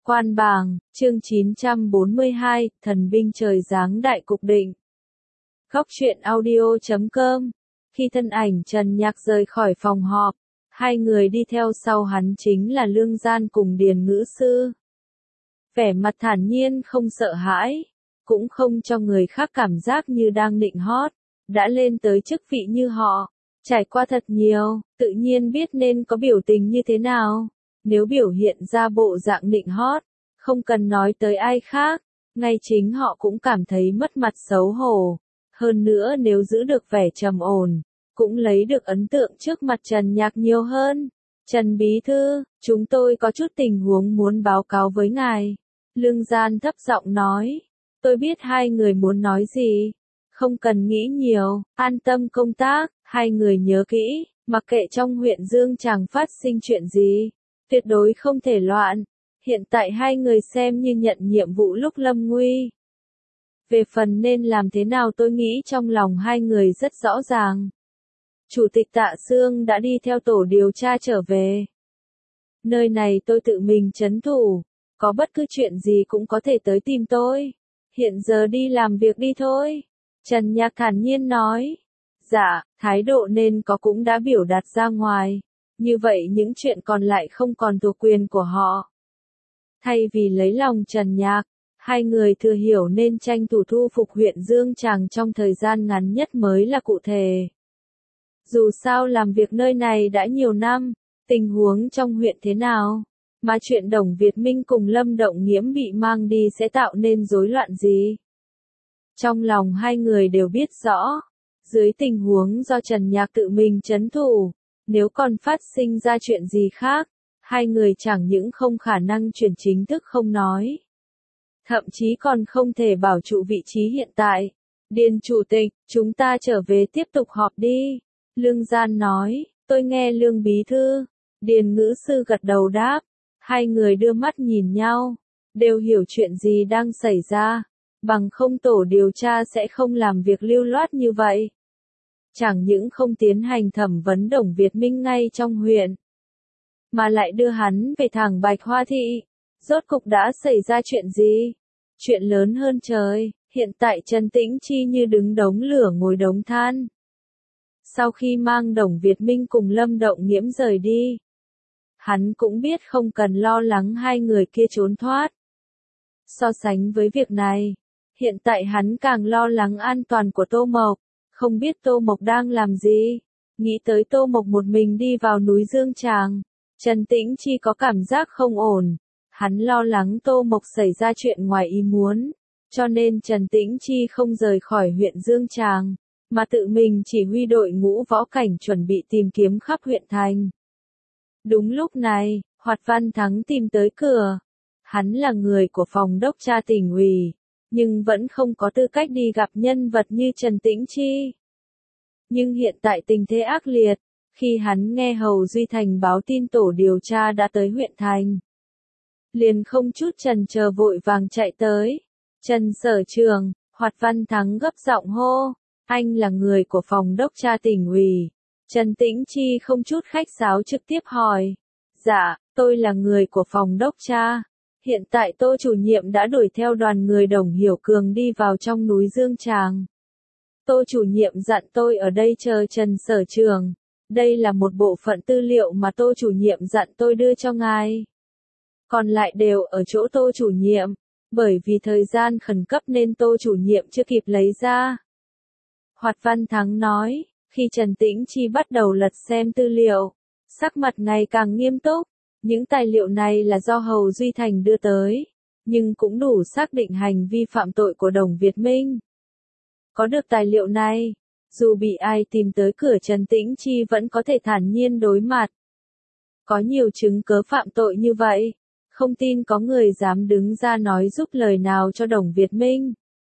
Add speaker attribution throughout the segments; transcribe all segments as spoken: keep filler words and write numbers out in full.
Speaker 1: Quan bàng, chương chín trăm bốn mươi hai, thần binh trời giáng đại cục định. Góc truyện audio chấm com. Khi thân ảnh Trần Nhạc rời khỏi phòng họp, hai người đi theo sau hắn chính là Lương Gian cùng Điền Ngữ Sư. Vẻ mặt thản nhiên không sợ hãi, cũng không cho người khác cảm giác như đang nịnh hót, đã lên tới chức vị như họ, trải qua thật nhiều, tự nhiên biết nên có biểu tình như thế nào. Nếu biểu hiện ra bộ dạng nịnh hót, không cần nói tới ai khác, ngay chính họ cũng cảm thấy mất mặt xấu hổ. Hơn nữa nếu giữ được vẻ trầm ổn, cũng lấy được ấn tượng trước mặt Trần Nhạc nhiều hơn. Trần Bí Thư, chúng tôi có chút tình huống muốn báo cáo với ngài. Lương Gian thấp giọng nói, tôi biết hai người muốn nói gì. Không cần nghĩ nhiều, an tâm công tác, hai người nhớ kỹ, mặc kệ trong huyện Dương Tràng phát sinh chuyện gì. Tuyệt đối không thể loạn. Hiện tại hai người xem như nhận nhiệm vụ lúc lâm nguy. Về phần nên làm thế nào tôi nghĩ trong lòng hai người rất rõ ràng. Chủ tịch Tạ Xương đã đi theo tổ điều tra trở về. Nơi này tôi tự mình trấn thủ, có bất cứ chuyện gì cũng có thể tới tìm tôi. Hiện giờ đi làm việc đi thôi. Trần Nhạc thản nhiên nói. Dạ, thái độ nên có cũng đã biểu đạt ra ngoài. Như vậy những chuyện còn lại không còn thuộc quyền của họ. Thay vì lấy lòng Trần Nhạc, hai người thừa hiểu nên tranh thủ thu phục huyện Dương Tràng trong thời gian ngắn nhất mới là cụ thể. Dù sao làm việc nơi này đã nhiều năm, tình huống trong huyện thế nào, mà chuyện Đồng Việt Minh cùng Lâm Động Nghiễm bị mang đi sẽ tạo nên rối loạn gì. Trong lòng hai người đều biết rõ, dưới tình huống do Trần Nhạc tự mình trấn thủ, nếu còn phát sinh ra chuyện gì khác, hai người chẳng những không khả năng chuyển chính thức không nói. Thậm chí còn không thể bảo trụ vị trí hiện tại. Điền Chủ tịch, chúng ta trở về tiếp tục họp đi. Lương Gian nói, tôi nghe Lương Bí Thư. Điền Ngữ Sư gật đầu đáp. Hai người đưa mắt nhìn nhau, đều hiểu chuyện gì đang xảy ra. Bằng không tổ điều tra sẽ không làm việc lưu loát như vậy. Chẳng những không tiến hành thẩm vấn Đồng Việt Minh ngay trong huyện, mà lại đưa hắn về thẳng Bạch Hoa Thị. Rốt cục đã xảy ra chuyện gì? Chuyện lớn hơn trời, hiện tại Trần Tĩnh Chi như đứng đống lửa ngồi đống than. Sau khi mang Đồng Việt Minh cùng Lâm Động Nghiễm rời đi, hắn cũng biết không cần lo lắng hai người kia trốn thoát. So sánh với việc này, hiện tại hắn càng lo lắng an toàn của Tô Mộc. Không biết Tô Mộc đang làm gì. Nghĩ tới Tô Mộc một mình đi vào núi Dương Tràng, Trần Tĩnh Chi có cảm giác không ổn. Hắn lo lắng Tô Mộc xảy ra chuyện ngoài ý muốn, cho nên Trần Tĩnh Chi không rời khỏi huyện Dương Tràng, mà tự mình chỉ huy đội ngũ võ cảnh chuẩn bị tìm kiếm khắp huyện thành. Đúng lúc này, Hoạt Văn Thắng tìm tới cửa. Hắn là người của phòng đốc tra tỉnh ủy, nhưng vẫn không có tư cách đi gặp nhân vật như Trần Tĩnh Chi. Nhưng hiện tại tình thế ác liệt, khi hắn nghe Hầu Duy Thành báo tin tổ điều tra đã tới huyện thành, liền không chút chần chờ vội vàng chạy tới. Trần Sở Trường, Hoạt Văn Thắng gấp giọng hô, anh là người của phòng đốc tra tỉnh ủy. Trần Tĩnh Chi không chút khách sáo trực tiếp hỏi, dạ, tôi là người của phòng đốc tra. Hiện tại Tô chủ nhiệm đã đuổi theo đoàn người Đồng Hiểu Cường đi vào trong núi Dương Tràng. Tô chủ nhiệm dặn tôi ở đây chờ Trần Sở Trường. Đây là một bộ phận tư liệu mà Tô chủ nhiệm dặn tôi đưa cho ngài. Còn lại đều ở chỗ Tô chủ nhiệm, bởi vì thời gian khẩn cấp nên Tô chủ nhiệm chưa kịp lấy ra. Hoạt Văn Thắng nói, khi Trần Tĩnh Chi bắt đầu lật xem tư liệu, sắc mặt ngày càng nghiêm túc. Những tài liệu này là do Hầu Duy Thành đưa tới, nhưng cũng đủ xác định hành vi phạm tội của Đồng Việt Minh. Có được tài liệu này, dù bị ai tìm tới cửa Trần Tĩnh Chi vẫn có thể thản nhiên đối mặt. Có nhiều chứng cớ phạm tội như vậy, không tin có người dám đứng ra nói giúp lời nào cho Đồng Việt Minh.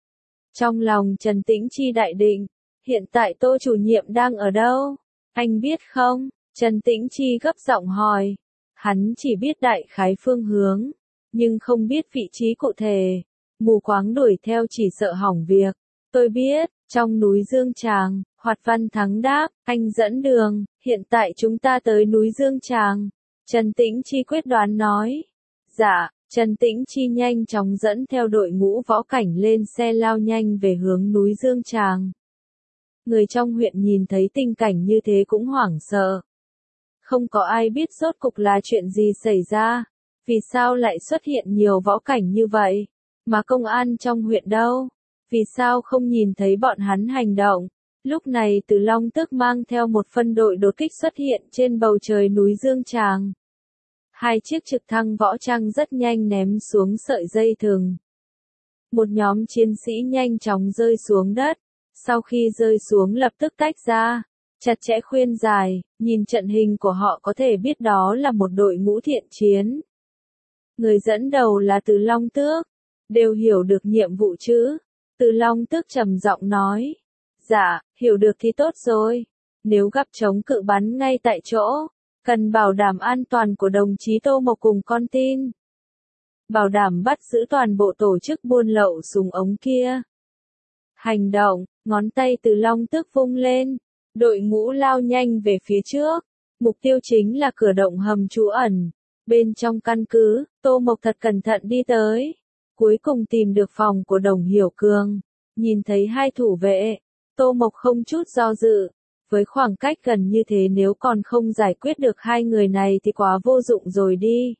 Speaker 1: Trong lòng Trần Tĩnh Chi đại định, hiện tại Tô chủ nhiệm đang ở đâu? Anh biết không? Trần Tĩnh Chi gấp giọng hỏi. Hắn chỉ biết đại khái phương hướng, nhưng không biết vị trí cụ thể. Mù quáng đuổi theo chỉ sợ hỏng việc. Tôi biết, trong núi Dương Tràng, Hoạt Văn Thắng đáp, anh dẫn đường, hiện tại chúng ta tới núi Dương Tràng. Trần Tĩnh Chi quyết đoán nói. Dạ, Trần Tĩnh Chi nhanh chóng dẫn theo đội ngũ võ cảnh lên xe lao nhanh về hướng núi Dương Tràng. Người trong huyện nhìn thấy tình cảnh như thế cũng hoảng sợ. Không có ai biết rốt cục là chuyện gì xảy ra, vì sao lại xuất hiện nhiều võ cảnh như vậy, mà công an trong huyện đâu, vì sao không nhìn thấy bọn hắn hành động. Lúc này Từ Long Tước mang theo một phân đội đột kích xuất hiện trên bầu trời núi Dương Tràng. Hai chiếc trực thăng võ trang rất nhanh ném xuống sợi dây thừng. Một nhóm chiến sĩ nhanh chóng rơi xuống đất, sau khi rơi xuống lập tức tách ra, chặt chẽ khuyên dài, nhìn trận hình của họ có thể biết đó là một đội ngũ thiện chiến. Người dẫn đầu là Từ Long Tước, đều hiểu được nhiệm vụ chứ. Từ Long Tước trầm giọng nói, dạ, hiểu được thì tốt rồi, nếu gặp chống cự bắn ngay tại chỗ, cần bảo đảm an toàn của đồng chí Tô Mộc cùng con tin. Bảo đảm bắt giữ toàn bộ tổ chức buôn lậu súng ống kia. Hành động, ngón tay Từ Long Tước vung lên, đội ngũ lao nhanh về phía trước, mục tiêu chính là cửa động hầm trú ẩn. Bên trong căn cứ, Tô Mộc thật cẩn thận đi tới, cuối cùng tìm được phòng của Đồng Hiểu Cường, nhìn thấy hai thủ vệ, Tô Mộc không chút do dự, với khoảng cách gần như thế nếu còn không giải quyết được hai người này thì quá vô dụng rồi đi.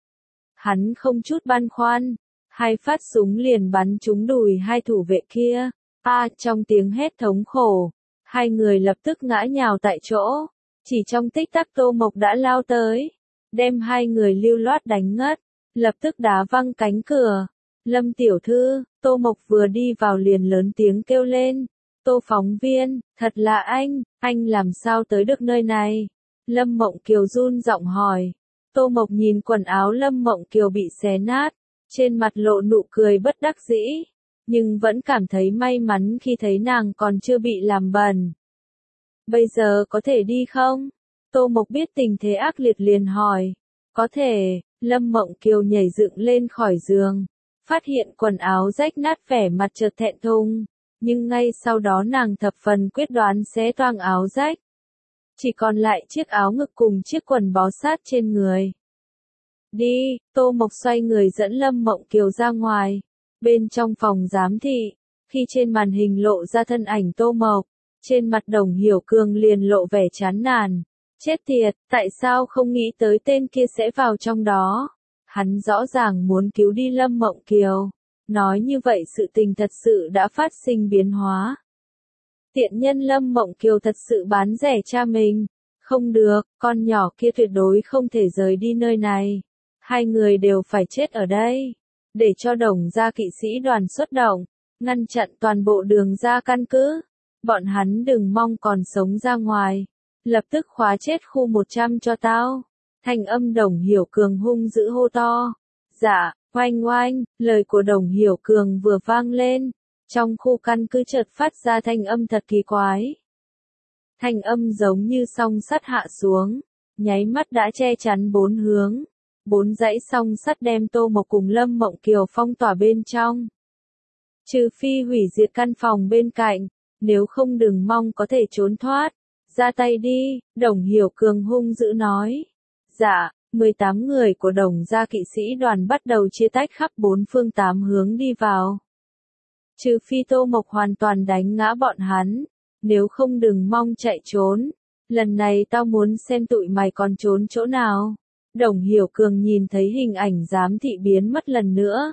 Speaker 1: Hắn không chút băn khoăn, hai phát súng liền bắn trúng đùi hai thủ vệ kia, a à, trong tiếng hét thống khổ, hai người lập tức ngã nhào tại chỗ, chỉ trong tích tắc Tô Mộc đã lao tới, đem hai người lưu loát đánh ngất, lập tức đá văng cánh cửa. Lâm tiểu thư, Tô Mộc vừa đi vào liền lớn tiếng kêu lên, Tô phóng viên, thật là anh, anh làm sao tới được nơi này? Lâm Mộng Kiều run giọng hỏi. Tô Mộc nhìn quần áo Lâm Mộng Kiều bị xé nát, trên mặt lộ nụ cười bất đắc dĩ, nhưng vẫn cảm thấy may mắn khi thấy nàng còn chưa bị làm bẩn. Bây giờ có thể đi không? Tô Mộc biết tình thế ác liệt liền hỏi. Có thể, Lâm Mộng Kiều nhảy dựng lên khỏi giường, phát hiện quần áo rách nát vẻ mặt chợt thẹn thùng, nhưng ngay sau đó nàng thập phần quyết đoán xé toang áo rách. Chỉ còn lại chiếc áo ngực cùng chiếc quần bó sát trên người. Đi, Tô Mộc xoay người dẫn Lâm Mộng Kiều ra ngoài, bên trong phòng giám thị, khi trên màn hình lộ ra thân ảnh Tô Mộc, trên mặt Đồng Hiểu Cường liền lộ vẻ chán nản. Chết tiệt, tại sao không nghĩ tới tên kia sẽ vào trong đó? Hắn rõ ràng muốn cứu đi Lâm Mộng Kiều. Nói như vậy sự tình thật sự đã phát sinh biến hóa. Tiện nhân Lâm Mộng Kiều thật sự bán rẻ cha mình. Không được, con nhỏ kia tuyệt đối không thể rời đi nơi này. Hai người đều phải chết ở đây. Để cho Đồng gia kỵ sĩ đoàn xuất động, ngăn chặn toàn bộ đường ra căn cứ. Bọn hắn đừng mong còn sống ra ngoài. Lập tức khóa chết khu một trăm cho tao. Thanh âm Đồng Hiểu Cường hung dữ hô to. Dạ, oanh oanh, lời của Đồng Hiểu Cường vừa vang lên. Trong khu căn cứ chợt phát ra thanh âm thật kỳ quái. Thanh âm giống như song sắt hạ xuống, nháy mắt đã che chắn bốn hướng. Bốn dãy song sắt đem Tô Mộc cùng Lâm Mộng Kiều phong tỏa bên trong. Trừ phi hủy diệt căn phòng bên cạnh, nếu không đừng mong có thể trốn thoát. Ra tay đi, Đồng Hiểu Cường hung dữ nói. Dạ, mười tám người của Đồng gia kỵ sĩ đoàn bắt đầu chia tách khắp bốn phương tám hướng đi vào. Trừ phi Tô Mộc hoàn toàn đánh ngã bọn hắn, nếu không đừng mong chạy trốn. Lần này tao muốn xem tụi mày còn trốn chỗ nào. Đồng Hiểu Cường nhìn thấy hình ảnh giám thị biến mất lần nữa.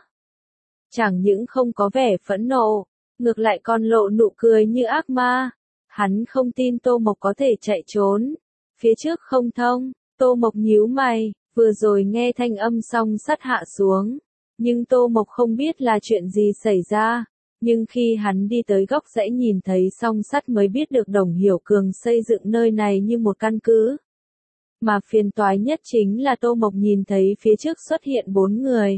Speaker 1: Chẳng những không có vẻ phẫn nộ, ngược lại còn lộ nụ cười như ác ma. Hắn không tin Tô Mộc có thể chạy trốn. Phía trước không thông, Tô Mộc nhíu mày, vừa rồi nghe thanh âm song sắt hạ xuống. Nhưng Tô Mộc không biết là chuyện gì xảy ra. Nhưng khi hắn đi tới góc dãy nhìn thấy song sắt mới biết được Đồng Hiểu Cường xây dựng nơi này như một căn cứ. Mà phiền toái nhất chính là Tô Mộc nhìn thấy phía trước xuất hiện bốn người.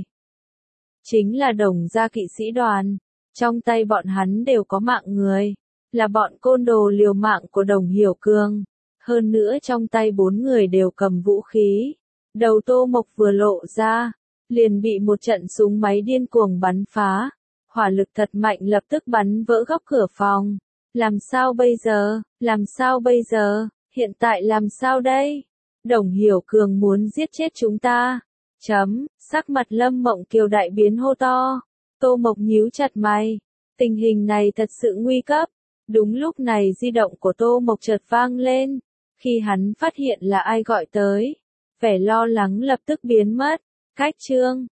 Speaker 1: Chính là Đồng gia kỵ sĩ đoàn. Trong tay bọn hắn đều có mạng người. Là bọn côn đồ liều mạng của Đồng Hiểu Cường. Hơn nữa trong tay bốn người đều cầm vũ khí. Đầu Tô Mộc vừa lộ ra, liền bị một trận súng máy điên cuồng bắn phá. Hỏa lực thật mạnh lập tức bắn vỡ góc cửa phòng. Làm sao bây giờ, làm sao bây giờ, hiện tại làm sao đây? Đồng Hiểu Cường muốn giết chết chúng ta. Chấm, sắc mặt Lâm Mộng Kiều đại biến hô to. Tô Mộc nhíu chặt mày. Tình hình này thật sự nguy cấp. Đúng lúc này di động của Tô Mộc chợt vang lên. Khi hắn phát hiện là ai gọi tới, vẻ lo lắng lập tức biến mất. Cách chương